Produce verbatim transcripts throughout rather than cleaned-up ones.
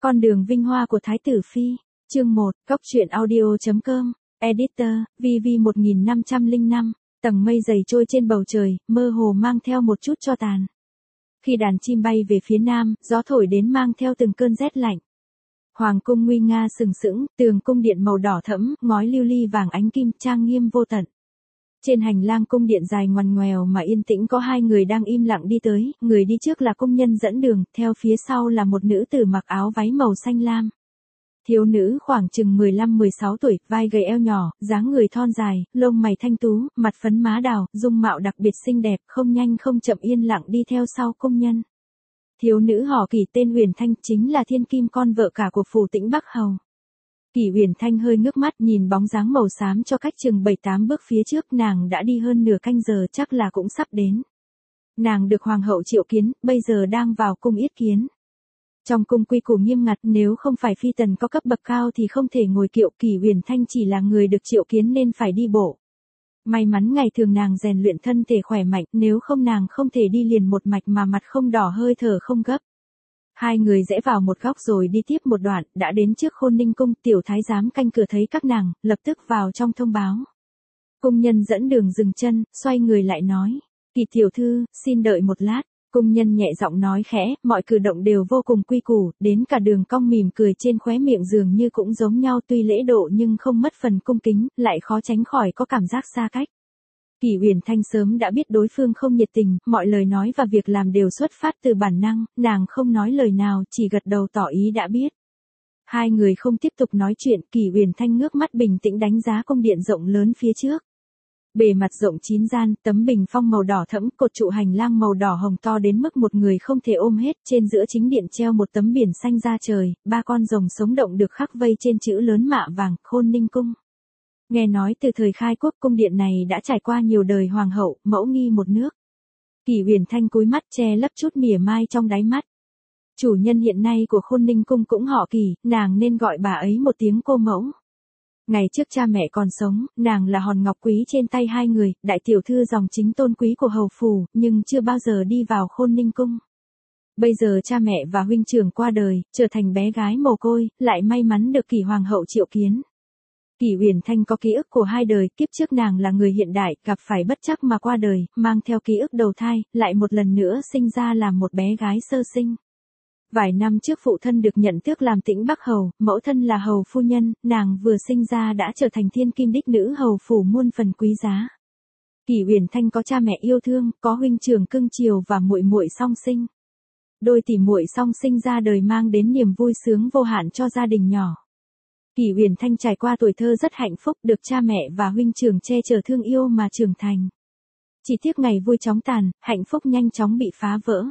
Con đường vinh hoa của Thái tử Phi, chương một, Cốc truyện audio.com, Editor, vê vê một nghìn năm trăm lẻ năm, tầng mây dày trôi trên bầu trời, mơ hồ mang theo một chút tro tàn. Khi đàn chim bay về phía nam, gió thổi đến mang theo từng cơn rét lạnh. Hoàng cung nguy nga sừng sững, tường cung điện màu đỏ thẫm, ngói lưu ly vàng ánh kim, trang nghiêm vô tận. Trên hành lang cung điện dài ngoằn ngoèo mà yên tĩnh có hai người đang im lặng đi tới, người đi trước là cung nhân dẫn đường, theo phía sau là một nữ tử mặc áo váy màu xanh lam. Thiếu nữ khoảng chừng mười lăm mười sáu tuổi, vai gầy eo nhỏ, dáng người thon dài, lông mày thanh tú, mặt phấn má đào, dung mạo đặc biệt xinh đẹp, không nhanh không chậm yên lặng đi theo sau cung nhân. Thiếu nữ họ Kỷ tên Uyển Thanh, chính là thiên kim con vợ cả của phủ Tĩnh Bắc Hầu. Kỷ Uyển Thanh hơi ngước mắt nhìn bóng dáng màu xám cho cách chừng bảy tám bước phía trước, nàng đã đi hơn nửa canh giờ, chắc là cũng sắp đến. Nàng được hoàng hậu triệu kiến, bây giờ đang vào cung yết kiến. Trong cung quy củ nghiêm ngặt, nếu không phải phi tần có cấp bậc cao thì không thể ngồi kiệu, Kỷ Uyển Thanh chỉ là người được triệu kiến nên phải đi bộ. May mắn ngày thường nàng rèn luyện thân thể khỏe mạnh, nếu không nàng không thể đi liền một mạch mà mặt không đỏ hơi thở không gấp. Hai người rẽ vào một góc rồi đi tiếp một đoạn, đã đến trước Khôn Ninh cung, tiểu thái giám canh cửa thấy các nàng, lập tức vào trong thông báo. Cung nhân dẫn đường dừng chân, xoay người lại nói, Kỷ tiểu thư, xin đợi một lát. Cung nhân nhẹ giọng nói khẽ, mọi cử động đều vô cùng quy củ, đến cả đường cong mỉm cười trên khóe miệng dường như cũng giống nhau, tuy lễ độ nhưng không mất phần cung kính, lại khó tránh khỏi có cảm giác xa cách. Kỷ Uyển Thanh sớm đã biết đối phương không nhiệt tình, mọi lời nói và việc làm đều xuất phát từ bản năng, nàng không nói lời nào, chỉ gật đầu tỏ ý đã biết. Hai người không tiếp tục nói chuyện, Kỷ Uyển Thanh ngước mắt bình tĩnh đánh giá cung điện rộng lớn phía trước. Bề mặt rộng chín gian, tấm bình phong màu đỏ thẫm, cột trụ hành lang màu đỏ hồng to đến mức một người không thể ôm hết, trên giữa chính điện treo một tấm biển xanh da trời, ba con rồng sống động được khắc vây trên chữ lớn mạ vàng, Khôn Ninh cung. Nghe nói từ thời khai quốc cung điện này đã trải qua nhiều đời hoàng hậu, mẫu nghi một nước. Kỷ Uyển Thanh cúi mắt che lấp chút mỉa mai trong đáy mắt. Chủ nhân hiện nay của Khôn Ninh cung cũng họ Kỷ, nàng nên gọi bà ấy một tiếng cô mẫu. Ngày trước cha mẹ còn sống, nàng là hòn ngọc quý trên tay hai người, đại tiểu thư dòng chính tôn quý của hầu phủ, nhưng chưa bao giờ đi vào Khôn Ninh cung. Bây giờ cha mẹ và huynh trưởng qua đời, trở thành bé gái mồ côi, lại may mắn được Kỷ hoàng hậu triệu kiến. Kỷ Uyển Thanh có ký ức của hai đời, kiếp trước nàng là người hiện đại, gặp phải bất trắc mà qua đời, mang theo ký ức đầu thai, lại một lần nữa sinh ra làm một bé gái sơ sinh. Vài năm trước phụ thân được nhận tước làm Tĩnh Bắc Hầu, mẫu thân là hầu phu nhân, nàng vừa sinh ra đã trở thành thiên kim đích nữ hầu phủ muôn phần quý giá. Kỷ Uyển Thanh có cha mẹ yêu thương, có huynh trưởng cưng chiều và muội muội song sinh. Đôi tỷ muội song sinh ra đời mang đến niềm vui sướng vô hạn cho gia đình nhỏ. Kỷ Uyển Thanh trải qua tuổi thơ rất hạnh phúc, được cha mẹ và huynh trưởng che chở thương yêu mà trưởng thành. Chỉ tiếc ngày vui chóng tàn, hạnh phúc nhanh chóng bị phá vỡ.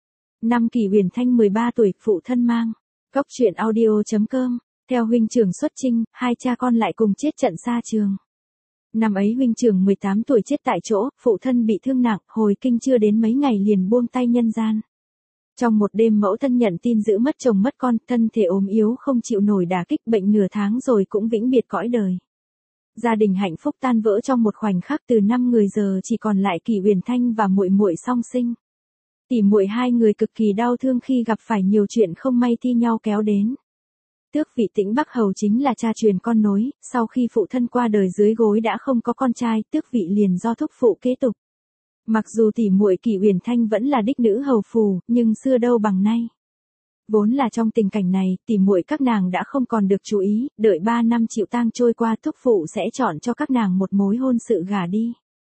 Năm Kỷ Uyển Thanh mười ba tuổi, phụ thân mang. Cốc truyện audio.com, theo huynh trưởng xuất chinh, hai cha con lại cùng chết trận xa trường. Năm ấy huynh trưởng mười tám tuổi chết tại chỗ, phụ thân bị thương nặng, hồi kinh chưa đến mấy ngày liền buông tay nhân gian. Trong một đêm mẫu thân nhận tin giữ mất chồng mất con, thân thể ốm yếu không chịu nổi đả kích, bệnh nửa tháng rồi cũng vĩnh biệt cõi đời. Gia đình hạnh phúc tan vỡ trong một khoảnh khắc, từ năm người giờ chỉ còn lại Kỷ Uyển Thanh và muội muội song sinh. Tỉ muội hai người cực kỳ đau thương khi gặp phải nhiều chuyện không may thi nhau kéo đến. Tước vị Tĩnh Bắc Hầu chính là cha truyền con nối, sau khi phụ thân qua đời dưới gối đã không có con trai, tước vị liền do thúc phụ kế tục. Mặc dù tỉ muội Kỷ Uyển Thanh vẫn là đích nữ hầu phủ, nhưng xưa đâu bằng nay. Vốn là trong tình cảnh này, tỉ muội các nàng đã không còn được chú ý, đợi ba năm chịu tang trôi qua, thúc phụ sẽ chọn cho các nàng một mối hôn sự gả đi.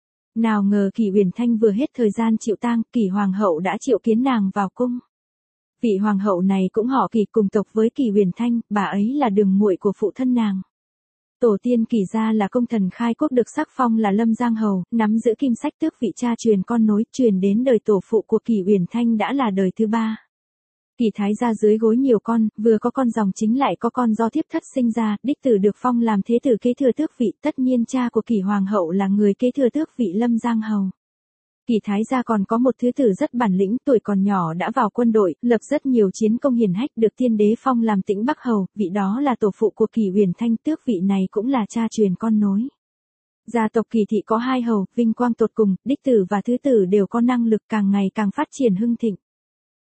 Nào ngờ Kỷ Uyển Thanh vừa hết thời gian chịu tang, Kỷ hoàng hậu đã triệu kiến nàng vào cung. Vị hoàng hậu này cũng họ Kỷ, cùng tộc với Kỷ Uyển Thanh, bà ấy là đường muội của phụ thân nàng. Tổ tiên Kỷ gia là công thần khai quốc được sắc phong là Lâm Giang hầu, nắm giữ kim sách tước vị cha truyền con nối, truyền đến đời tổ phụ của Kỷ Uyển Thanh đã là đời thứ ba. Kỷ thái gia dưới gối nhiều con, vừa có con dòng chính lại có con do thiếp thất sinh ra, đích tử được phong làm thế tử kế thừa tước vị, tất nhiên cha của Kỷ hoàng hậu là người kế thừa tước vị Lâm Giang hầu. Kỷ thái gia còn có một thứ tử rất bản lĩnh, tuổi còn nhỏ đã vào quân đội, lập rất nhiều chiến công hiển hách, được tiên đế phong làm Tĩnh Bắc Hầu, vị đó là tổ phụ của Kỷ Uyển Thanh, tước vị này cũng là cha truyền con nối. Gia tộc Kỷ thị có hai hầu, vinh quang tột cùng, đích tử và thứ tử đều có năng lực càng ngày càng phát triển hưng thịnh.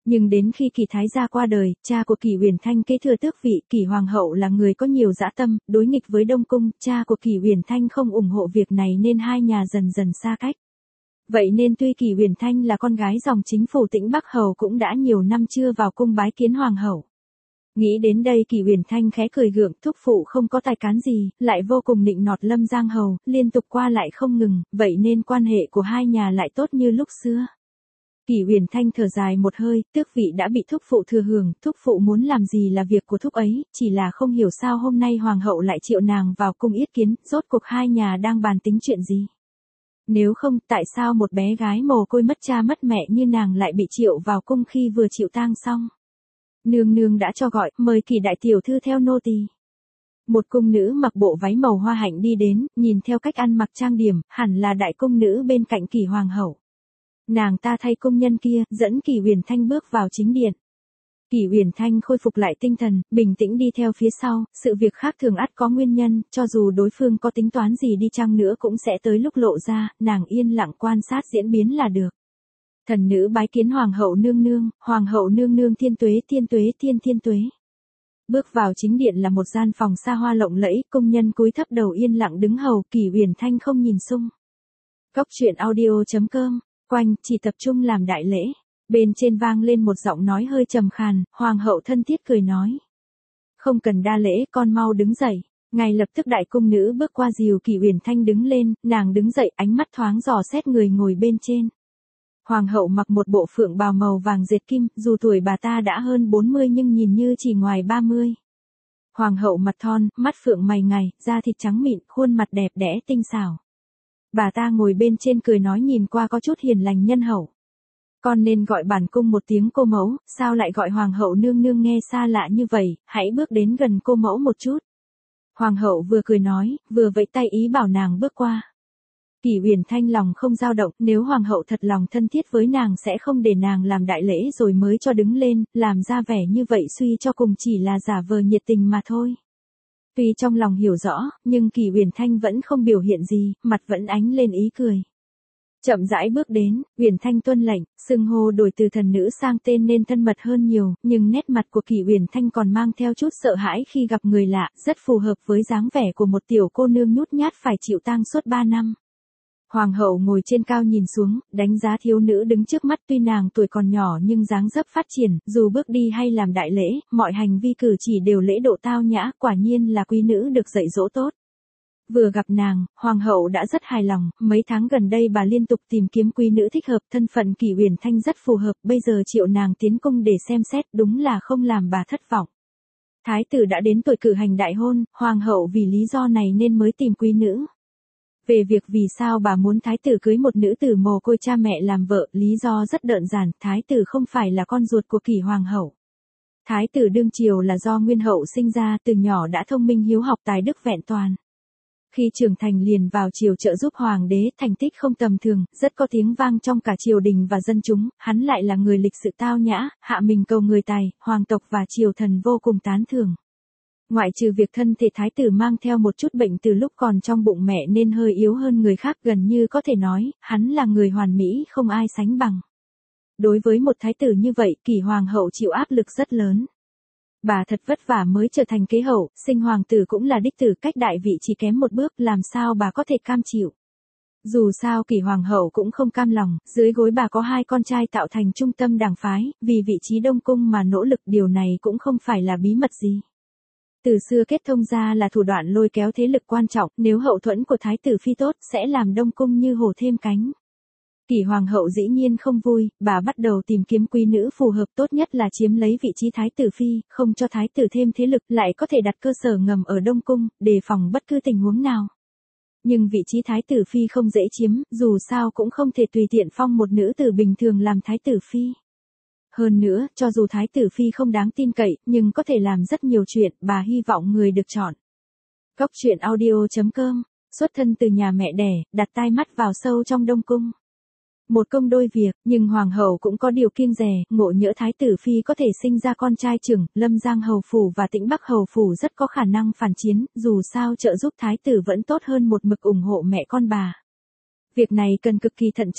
Nhưng đến khi Kỷ Thái gia qua đời, cha của Kỷ Uyển Thanh kế thừa tước vị, Kỷ hoàng hậu là người có nhiều dã tâm, đối nghịch với Đông cung, cha của Kỷ Uyển Thanh không ủng hộ việc này nên hai nhà dần dần xa cách. Vậy nên tuy Kỷ Uyển Thanh là con gái dòng chính phủ Tĩnh Bắc hầu cũng đã nhiều năm chưa vào cung bái kiến hoàng hậu. Nghĩ đến đây Kỷ Uyển Thanh khẽ cười gượng, thúc phụ không có tài cán gì, lại vô cùng nịnh nọt Lâm Giang hầu, liên tục qua lại không ngừng, vậy nên quan hệ của hai nhà lại tốt như lúc xưa. Kỷ Uyển Thanh thở dài một hơi, tước vị đã bị thúc phụ thừa hưởng, thúc phụ muốn làm gì là việc của thúc ấy, chỉ là không hiểu sao hôm nay hoàng hậu lại triệu nàng vào cung yết kiến, rốt cuộc hai nhà đang bàn tính chuyện gì. Nếu không, tại sao một bé gái mồ côi mất cha mất mẹ như nàng lại bị triệu vào cung khi vừa chịu tang xong? Nương nương đã cho gọi, mời Kỷ đại tiểu thư theo nô tỳ. Một cung nữ mặc bộ váy màu hoa hạnh đi đến, nhìn theo cách ăn mặc trang điểm, hẳn là đại cung nữ bên cạnh Kỷ hoàng hậu. Nàng ta thay công nhân kia, dẫn Kỷ Uyển Thanh bước vào chính điện. Kỷ Uyển Thanh khôi phục lại tinh thần, bình tĩnh đi theo phía sau, sự việc khác thường ắt có nguyên nhân, cho dù đối phương có tính toán gì đi chăng nữa cũng sẽ tới lúc lộ ra, nàng yên lặng quan sát diễn biến là được. Thần nữ bái kiến hoàng hậu nương nương, hoàng hậu nương nương thiên tuế thiên tuế thiên thiên tuế. Bước vào chính điện là một gian phòng xa hoa lộng lẫy, công nhân cúi thấp đầu yên lặng đứng hầu, Kỷ Uyển Thanh không nhìn xung. Cốc truyện audio chấm com, quanh, chỉ tập trung làm đại lễ. Bên trên vang lên một giọng nói hơi trầm khàn, hoàng hậu thân thiết cười nói. Không cần đa lễ, con mau đứng dậy. Ngay lập tức đại cung nữ bước qua dìu Kỷ Uyển Thanh đứng lên, nàng đứng dậy ánh mắt thoáng dò xét người ngồi bên trên. Hoàng hậu mặc một bộ phượng bào màu vàng dệt kim, dù tuổi bà ta đã hơn bốn mươi nhưng nhìn như chỉ ngoài ba mươi. Hoàng hậu mặt thon, mắt phượng mày ngài, da thịt trắng mịn, khuôn mặt đẹp đẽ tinh xảo. Bà ta ngồi bên trên cười nói nhìn qua có chút hiền lành nhân hậu. Con nên gọi bản cung một tiếng cô mẫu, sao lại gọi hoàng hậu nương nương nghe xa lạ như vậy, hãy bước đến gần cô mẫu một chút. Hoàng hậu vừa cười nói, vừa vẫy tay ý bảo nàng bước qua. Kỷ Uyển Thanh lòng không dao động, nếu hoàng hậu thật lòng thân thiết với nàng sẽ không để nàng làm đại lễ rồi mới cho đứng lên, làm ra vẻ như vậy suy cho cùng chỉ là giả vờ nhiệt tình mà thôi. Tuy trong lòng hiểu rõ, nhưng Kỷ Uyển Thanh vẫn không biểu hiện gì, mặt vẫn ánh lên ý cười. Chậm rãi bước đến, Uyển Thanh tuân lệnh, xưng hô đổi từ thần nữ sang tên nên thân mật hơn nhiều, nhưng nét mặt của Kỷ Uyển Thanh còn mang theo chút sợ hãi khi gặp người lạ, rất phù hợp với dáng vẻ của một tiểu cô nương nhút nhát phải chịu tang suốt ba năm. Hoàng hậu ngồi trên cao nhìn xuống, đánh giá thiếu nữ đứng trước mắt, tuy nàng tuổi còn nhỏ nhưng dáng dấp phát triển, dù bước đi hay làm đại lễ, mọi hành vi cử chỉ đều lễ độ tao nhã, quả nhiên là quý nữ được dạy dỗ tốt. Vừa gặp nàng, hoàng hậu đã rất hài lòng, mấy tháng gần đây bà liên tục tìm kiếm quý nữ thích hợp, thân phận Kỷ Uyển Thanh rất phù hợp, bây giờ triệu nàng tiến cung để xem xét, đúng là không làm bà thất vọng. Thái tử đã đến tuổi cử hành đại hôn, hoàng hậu vì lý do này nên mới tìm quý nữ. Về việc vì sao bà muốn thái tử cưới một nữ tử mồ côi cha mẹ làm vợ, lý do rất đơn giản, thái tử không phải là con ruột của Kỷ hoàng hậu. Thái tử đương triều là do nguyên hậu sinh ra, từ nhỏ đã thông minh hiếu học tài đức vẹn toàn. Khi trưởng thành liền vào triều trợ giúp hoàng đế, thành tích không tầm thường, rất có tiếng vang trong cả triều đình và dân chúng, hắn lại là người lịch sự tao nhã, hạ mình cầu người tài, hoàng tộc và triều thần vô cùng tán thưởng. Ngoại trừ việc thân thể thái tử mang theo một chút bệnh từ lúc còn trong bụng mẹ nên hơi yếu hơn người khác, gần như có thể nói, hắn là người hoàn mỹ không ai sánh bằng. Đối với một thái tử như vậy, Kỷ hoàng hậu chịu áp lực rất lớn. Bà thật vất vả mới trở thành kế hậu, sinh hoàng tử cũng là đích tử, cách đại vị chỉ kém một bước, làm sao bà có thể cam chịu. Dù sao Kỷ hoàng hậu cũng không cam lòng, dưới gối bà có hai con trai tạo thành trung tâm đảng phái, vì vị trí đông cung mà nỗ lực, điều này cũng không phải là bí mật gì. Từ xưa kết thông gia là thủ đoạn lôi kéo thế lực quan trọng, nếu hậu thuẫn của thái tử phi tốt sẽ làm đông cung như hổ thêm cánh. Kỷ hoàng hậu dĩ nhiên không vui, bà bắt đầu tìm kiếm quý nữ phù hợp, tốt nhất là chiếm lấy vị trí thái tử phi, không cho thái tử thêm thế lực, lại có thể đặt cơ sở ngầm ở đông cung, đề phòng bất cứ tình huống nào. Nhưng vị trí thái tử phi không dễ chiếm, dù sao cũng không thể tùy tiện phong một nữ tử bình thường làm thái tử phi. Hơn nữa, cho dù thái tử phi không đáng tin cậy, nhưng có thể làm rất nhiều chuyện, bà hy vọng người được chọn. Cốc truyện audio chấm com, xuất thân từ nhà mẹ đẻ, đặt tai mắt vào sâu trong đông cung. Một công đôi việc, nhưng hoàng hậu cũng có điều kiêng dè, ngộ nhỡ thái tử phi có thể sinh ra con trai trưởng, Lâm Giang hầu phủ và Tĩnh Bắc hầu phủ rất có khả năng phản chiến, dù sao trợ giúp thái tử vẫn tốt hơn một mực ủng hộ mẹ con bà. Việc này cần cực kỳ thận trọng.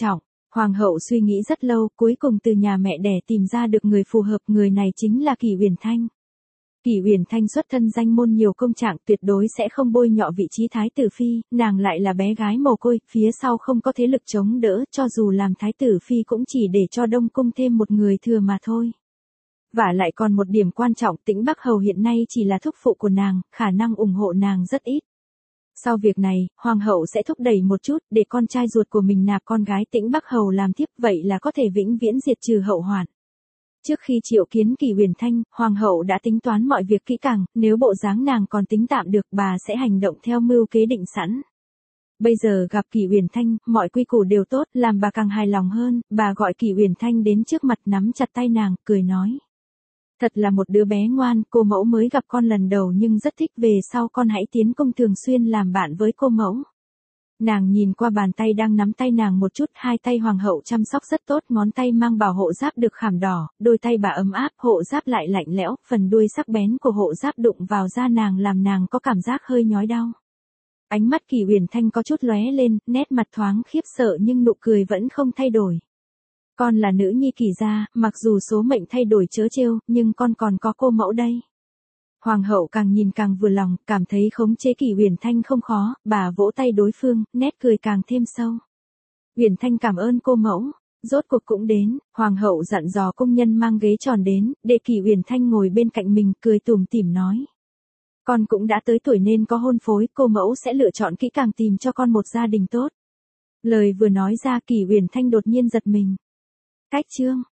Hoàng hậu suy nghĩ rất lâu, cuối cùng từ nhà mẹ đẻ tìm ra được người phù hợp, người này chính là Kỷ Uyển Thanh. Kỷ Uyển Thanh xuất thân danh môn nhiều công trạng, tuyệt đối sẽ không bôi nhọ vị trí thái tử phi, nàng lại là bé gái mồ côi, phía sau không có thế lực chống đỡ, cho dù làm thái tử phi cũng chỉ để cho Đông cung thêm một người thừa mà thôi. Và lại còn một điểm quan trọng, Tĩnh Bắc Hầu hiện nay chỉ là thúc phụ của nàng, khả năng ủng hộ nàng rất ít. Sau việc này, Hoàng hậu sẽ thúc đẩy một chút, để con trai ruột của mình nạp con gái Tĩnh Bắc Hầu làm thiếp, vậy là có thể vĩnh viễn diệt trừ hậu hoạn. Trước khi triệu kiến Kỷ Uyển Thanh, Hoàng hậu đã tính toán mọi việc kỹ càng, nếu bộ dáng nàng còn tính tạm được, bà sẽ hành động theo mưu kế định sẵn. Bây giờ gặp Kỷ Uyển Thanh, mọi quy củ đều tốt, làm bà càng hài lòng hơn, bà gọi Kỷ Uyển Thanh đến trước mặt nắm chặt tay nàng, cười nói. Thật là một đứa bé ngoan, cô mẫu mới gặp con lần đầu nhưng rất thích, về sau con hãy tiến công thường xuyên làm bạn với cô mẫu. Nàng nhìn qua bàn tay đang nắm tay nàng một chút, hai tay hoàng hậu chăm sóc rất tốt, ngón tay mang bảo hộ giáp được khảm đỏ, đôi tay bà ấm áp, hộ giáp lại lạnh lẽo, phần đuôi sắc bén của hộ giáp đụng vào da nàng làm nàng có cảm giác hơi nhói đau. Ánh mắt Kỷ Uyển Thanh có chút lóe lên, nét mặt thoáng khiếp sợ nhưng nụ cười vẫn không thay đổi. Con là nữ nhi Kỷ gia, mặc dù số mệnh thay đổi trớ trêu, nhưng con còn có cô mẫu đây. Hoàng hậu càng nhìn càng vừa lòng, cảm thấy khống chế Kỷ Uyển Thanh không khó, bà vỗ tay đối phương, nét cười càng thêm sâu. Uyển Thanh cảm ơn cô mẫu. Rốt cuộc cũng đến, hoàng hậu dặn dò công nhân mang ghế tròn đến, để Kỷ Uyển Thanh ngồi bên cạnh mình, cười tủm tỉm nói. Con cũng đã tới tuổi nên có hôn phối, cô mẫu sẽ lựa chọn kỹ càng tìm cho con một gia đình tốt. Lời vừa nói ra Kỷ Uyển Thanh đột nhiên giật mình. Cách chương